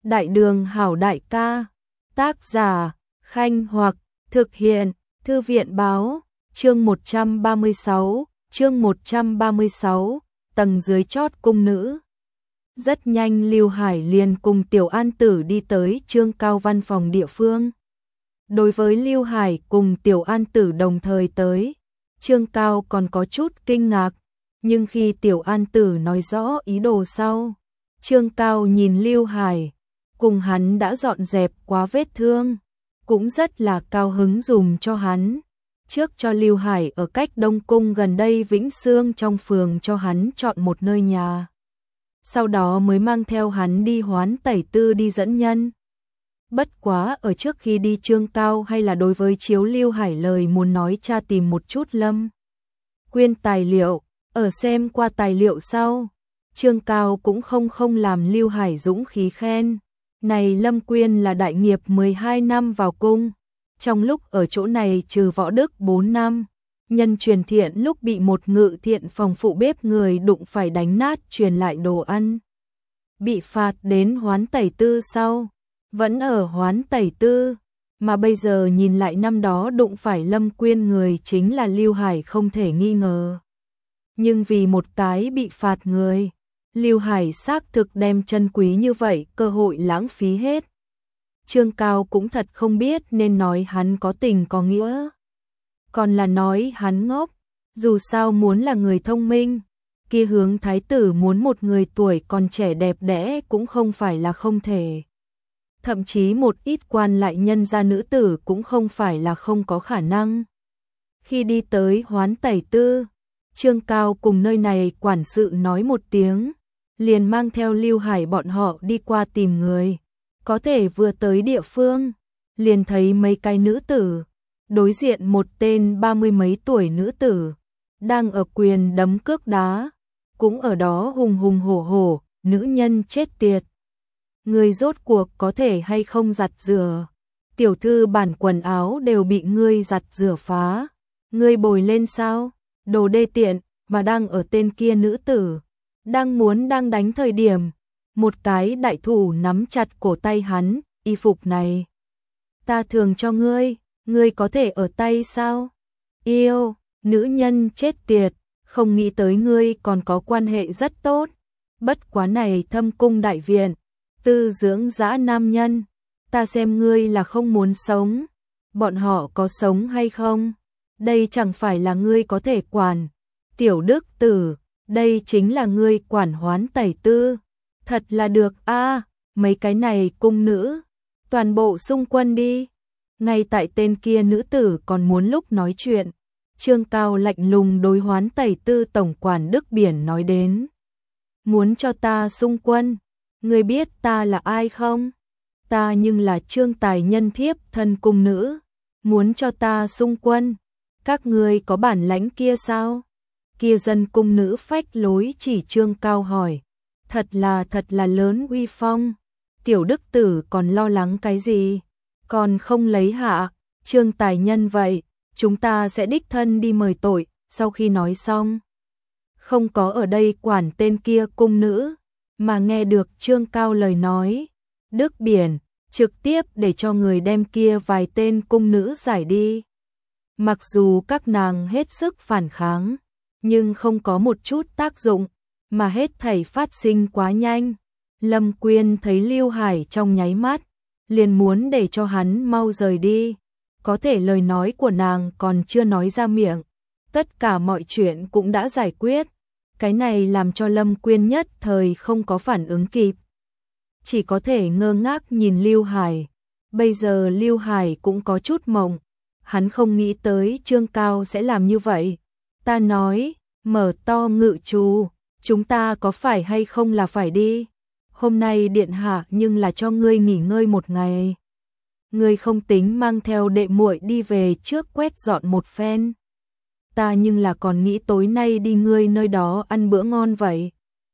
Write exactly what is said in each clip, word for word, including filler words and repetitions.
Đại đường hảo đại ca, tác giả, Khanh Hoặc, thực hiện, Thư viện báo, chương một trăm ba mươi sáu, chương một trăm ba mươi sáu, tầng dưới chót cung nữ. Rất nhanh Lưu Hải liền cùng Tiểu An Tử đi tới Trương Cao văn phòng địa phương. Đối với Lưu Hải cùng Tiểu An Tử đồng thời tới, Trương Cao còn có chút kinh ngạc, nhưng khi Tiểu An Tử nói rõ ý đồ sau, Trương Cao nhìn Lưu Hải, cùng hắn đã dọn dẹp quá vết thương, cũng rất là cao hứng dùm cho hắn. Trước cho Lưu Hải ở cách Đông Cung gần đây Vĩnh Sương trong phường cho hắn chọn một nơi nhà. Sau đó mới mang theo hắn đi Hoán Tẩy Tư đi dẫn nhân. Bất quá ở trước khi đi Trương Cao hay là đối với chiếu Lưu Hải lời muốn nói cha tìm một chút Lâm Quyên tài liệu, ở xem qua tài liệu sau, Trương Cao cũng không không làm Lưu Hải dũng khí khen. Này Lâm Quyên là đại nghiệp mười hai năm vào cung, trong lúc ở chỗ này trừ võ đức bốn năm, nhân truyền thiện lúc bị một ngự thiện phòng phụ bếp người đụng phải đánh nát truyền lại đồ ăn. Bị phạt đến Hoán Tẩy Tư sau, vẫn ở Hoán Tẩy Tư, mà bây giờ nhìn lại năm đó đụng phải Lâm Quyên người chính là Lưu Hải không thể nghi ngờ. Nhưng vì một cái bị phạt người, Lưu Hải xác thực đem chân quý như vậy cơ hội lãng phí hết. Trương Cao cũng thật không biết nên nói hắn có tình có nghĩa, còn là nói hắn ngốc. Dù sao muốn là người thông minh, kia hướng thái tử muốn một người tuổi còn trẻ đẹp đẽ cũng không phải là không thể. Thậm chí một ít quan lại nhân gia nữ tử cũng không phải là không có khả năng. Khi đi tới Hoán Tẩy Tư, Trương Cao cùng nơi này quản sự nói một tiếng, liền mang theo Lưu Hải bọn họ đi qua tìm người. Có thể vừa tới địa phương, liền thấy mấy cái nữ tử, đối diện một tên ba mươi mấy tuổi nữ tử, đang ở quyền đấm cước đá, cũng ở đó hùng hùng hổ hổ, nữ nhân chết tiệt. Người rốt cuộc có thể hay không giặt rửa, tiểu thư bản quần áo đều bị ngươi giặt rửa phá, ngươi bồi lên sao, đồ đê tiện, mà đang ở tên kia nữ tử. Đang muốn đang đánh thời điểm, một cái đại thủ nắm chặt cổ tay hắn, y phục này ta thường cho ngươi, ngươi có thể ở tay sao? Yêu, nữ nhân chết tiệt, không nghĩ tới ngươi còn có quan hệ rất tốt. Bất quá này Thâm Cung đại viện, tư dưỡng dã nam nhân, ta xem ngươi là không muốn sống. Bọn họ có sống hay không? Đây chẳng phải là ngươi có thể quản. Tiểu Đức Tử, đây chính là ngươi quản Hoán Tẩy Tư. Thật là được a, mấy cái này cung nữ, toàn bộ xung quân đi. Ngay tại tên kia nữ tử còn muốn lúc nói chuyện, Trương Cao lạnh lùng đối Hoán Tẩy Tư tổng quản Đức Biển nói đến. Muốn cho ta xung quân, ngươi biết ta là ai không? Ta nhưng là Trương Tài nhân thiếp thân cung nữ, muốn cho ta xung quân, các ngươi có bản lãnh kia sao? Kia dân cung nữ phách lối chỉ Trương Cao hỏi. Thật là thật là lớn uy phong. Tiểu Đức Tử còn lo lắng cái gì? Còn không lấy hạ, Trương Tài nhân vậy, chúng ta sẽ đích thân đi mời tội. Sau khi nói xong, không có ở đây quản tên kia cung nữ, mà nghe được Trương Cao lời nói, Đức Biển trực tiếp để cho người đem kia vài tên cung nữ giải đi. Mặc dù các nàng hết sức phản kháng, nhưng không có một chút tác dụng, mà hết thảy phát sinh quá nhanh. Lâm Quyên thấy Lưu Hải trong nháy mắt, liền muốn để cho hắn mau rời đi. Có thể lời nói của nàng còn chưa nói ra miệng, tất cả mọi chuyện cũng đã giải quyết. Cái này làm cho Lâm Quyên nhất thời không có phản ứng kịp, chỉ có thể ngơ ngác nhìn Lưu Hải. Bây giờ Lưu Hải cũng có chút mộng, hắn không nghĩ tới Trương Cao sẽ làm như vậy. Ta nói, mở to ngự trù, chúng ta có phải hay không là phải đi. Hôm nay điện hạ nhưng là cho ngươi nghỉ ngơi một ngày. Ngươi không tính mang theo đệ muội đi về trước quét dọn một phen. Ta nhưng là còn nghĩ tối nay đi ngươi nơi đó ăn bữa ngon vậy.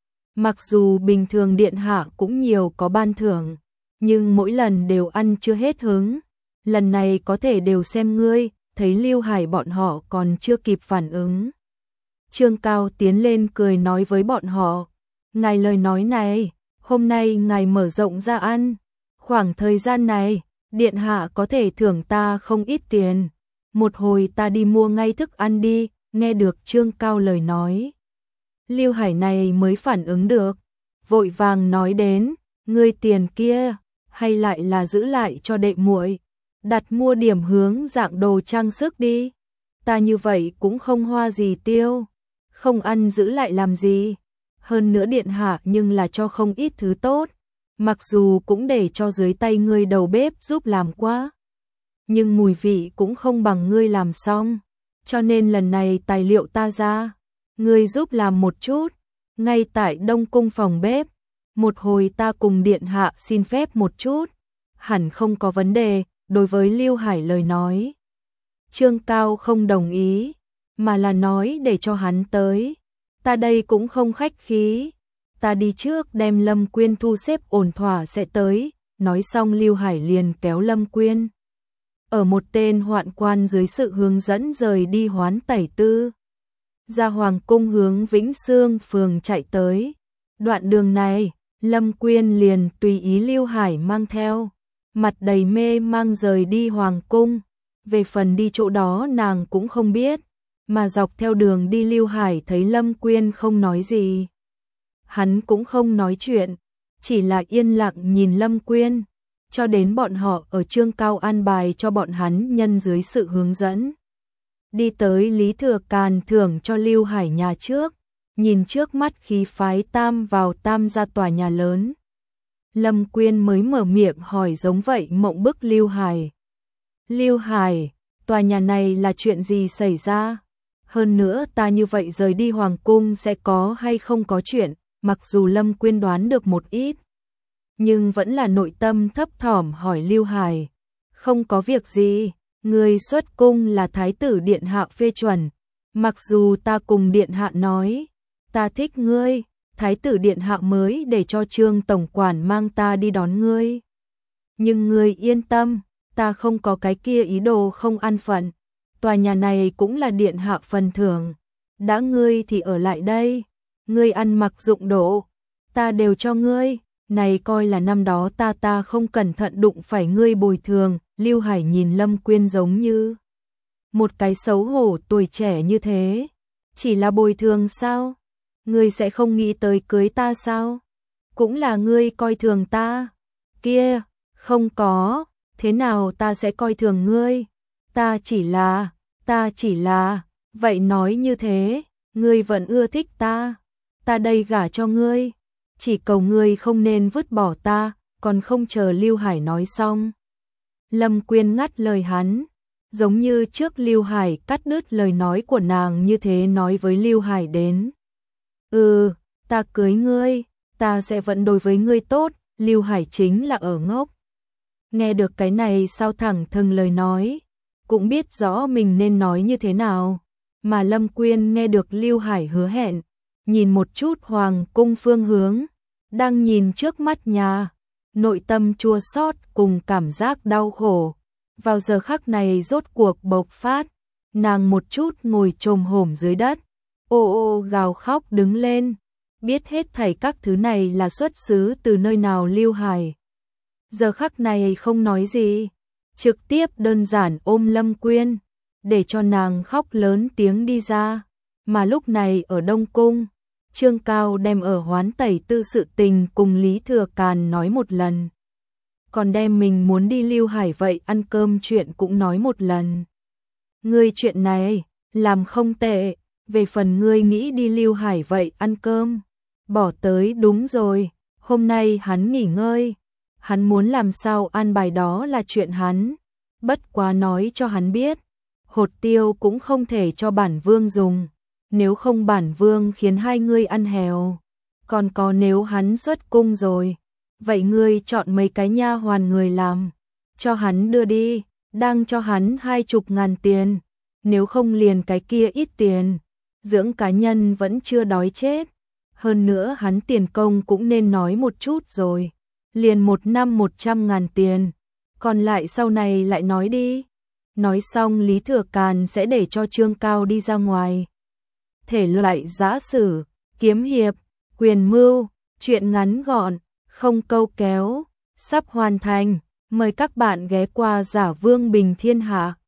Mặc dù bình thường điện hạ cũng nhiều có ban thưởng, nhưng mỗi lần đều ăn chưa hết hứng. Lần này có thể đều xem ngươi. Thấy Lưu Hải bọn họ còn chưa kịp phản ứng, Trương Cao tiến lên cười nói với bọn họ. Ngài lời nói này, hôm nay ngài mở rộng ra ăn, khoảng thời gian này, điện hạ có thể thưởng ta không ít tiền, một hồi ta đi mua ngay thức ăn đi." Nghe được Trương Cao lời nói, Lưu Hải này mới phản ứng được, vội vàng nói đến, "Ngươi tiền kia, hay lại là giữ lại cho đệ muội, đặt mua điểm hướng dạng đồ trang sức đi, ta như vậy cũng không hoa gì tiêu, không ăn giữ lại làm gì, hơn nữa điện hạ nhưng là cho không ít thứ tốt, mặc dù cũng để cho dưới tay ngươi đầu bếp giúp làm quá, nhưng mùi vị cũng không bằng ngươi làm xong, cho nên lần này tài liệu ta ra, ngươi giúp làm một chút, ngay tại Đông Cung phòng bếp, một hồi ta cùng điện hạ xin phép một chút, hẳn không có vấn đề." Đối với Lưu Hải lời nói, Trương Cao không đồng ý, mà là nói để cho hắn tới, "Ta đây cũng không khách khí, ta đi trước đem Lâm Quyên thu xếp ổn thỏa sẽ tới." Nói xong Lưu Hải liền kéo Lâm Quyên ở một tên hoạn quan dưới sự hướng dẫn rời đi Hoán Tẩy Tư, ra hoàng cung hướng Vĩnh Sương phường chạy tới. Đoạn đường này, Lâm Quyên liền tùy ý Lưu Hải mang theo, mặt đầy mê mang rời đi hoàng cung. Về phần đi chỗ đó nàng cũng không biết, mà dọc theo đường đi Lưu Hải thấy Lâm Quyên không nói gì, hắn cũng không nói chuyện, chỉ là yên lặng nhìn Lâm Quyên, cho đến bọn họ ở Trương Cao an bài cho bọn hắn nhân dưới sự hướng dẫn. Đi tới Lý Thừa Càn thưởng cho Lưu Hải nhà trước, nhìn trước mắt khí phái tam vào tam gia tòa nhà lớn. Lâm Quyên mới mở miệng hỏi giống vậy mộng bức Lưu Hải. "Lưu Hải, tòa nhà này là chuyện gì xảy ra? Hơn nữa ta như vậy rời đi hoàng cung sẽ có hay không có chuyện?" Mặc dù Lâm Quyên đoán được một ít, nhưng vẫn là nội tâm thấp thỏm hỏi Lưu Hải. "Không có việc gì, người xuất cung là thái tử điện hạ phê chuẩn, mặc dù ta cùng điện hạ nói, ta thích ngươi, thái tử điện hạ mới để cho Trương tổng quản mang ta đi đón ngươi. Nhưng ngươi yên tâm, ta không có cái kia ý đồ không an phận, tòa nhà này cũng là điện hạ phần thưởng, đã ngươi thì ở lại đây, ngươi ăn mặc dụng độ, ta đều cho ngươi, này coi là năm đó ta ta không cẩn thận đụng phải ngươi bồi thường." Lưu Hải nhìn Lâm Quyên giống như một cái xấu hổ tuổi trẻ như thế, "Chỉ là bồi thường sao? Ngươi sẽ không nghĩ tới cưới ta sao? Cũng là ngươi coi thường ta." "Kia, không có, thế nào ta sẽ coi thường ngươi? Ta chỉ là, ta chỉ là, vậy nói như thế, ngươi vẫn ưa thích ta, ta đây gả cho ngươi, chỉ cầu ngươi không nên vứt bỏ ta." Còn không chờ Lưu Hải nói xong, Lâm Quyên ngắt lời hắn, giống như trước Lưu Hải cắt đứt lời nói của nàng như thế nói với Lưu Hải đến. "Ừ, ta cưới ngươi, ta sẽ vẫn đối với ngươi tốt." Lưu Hải chính là ở ngốc. Nghe được cái này sao thẳng thừng lời nói, cũng biết rõ mình nên nói như thế nào. Mà Lâm Quyên nghe được Lưu Hải hứa hẹn, nhìn một chút hoàng cung phương hướng, đang nhìn trước mắt nhà, nội tâm chua xót cùng cảm giác đau khổ. Vào giờ khắc này rốt cuộc bộc phát, nàng một chút ngồi chồm hổm dưới đất, ô ô gào khóc đứng lên, biết hết thảy các thứ này là xuất xứ từ nơi nào. Lưu Hải giờ khắc này không nói gì, trực tiếp đơn giản ôm Lâm Quyên, để cho nàng khóc lớn tiếng đi ra. Mà lúc này ở Đông Cung, Trương Cao đem ở Hoán Tẩy Tư sự tình cùng Lý Thừa Càn nói một lần, còn đem mình muốn đi Lưu Hải vậy ăn cơm chuyện cũng nói một lần. "Ngươi chuyện này làm không tệ, về phần ngươi nghĩ đi Lưu Hải vậy ăn cơm, bỏ tới đúng rồi, hôm nay hắn nghỉ ngơi, hắn muốn làm sao an bài đó là chuyện hắn, bất quá nói cho hắn biết, hột tiêu cũng không thể cho bản vương dùng, nếu không bản vương khiến hai ngươi ăn hèo. Còn có nếu hắn xuất cung rồi, vậy ngươi chọn mấy cái nha hoàn người làm, cho hắn đưa đi, đang cho hắn hai chục ngàn tiền, nếu không liền cái kia ít tiền, dưỡng cá nhân vẫn chưa đói chết. Hơn nữa hắn tiền công cũng nên nói một chút rồi, liền một năm một trăm ngàn tiền, còn lại sau này lại nói đi." Nói xong Lý Thừa Càn sẽ để cho Trương Cao đi ra ngoài. Thể loại giã sử, kiếm hiệp, quyền mưu, chuyện ngắn gọn, không câu kéo, sắp hoàn thành. Mời các bạn ghé qua Giả Vương Bình Thiên Hạ.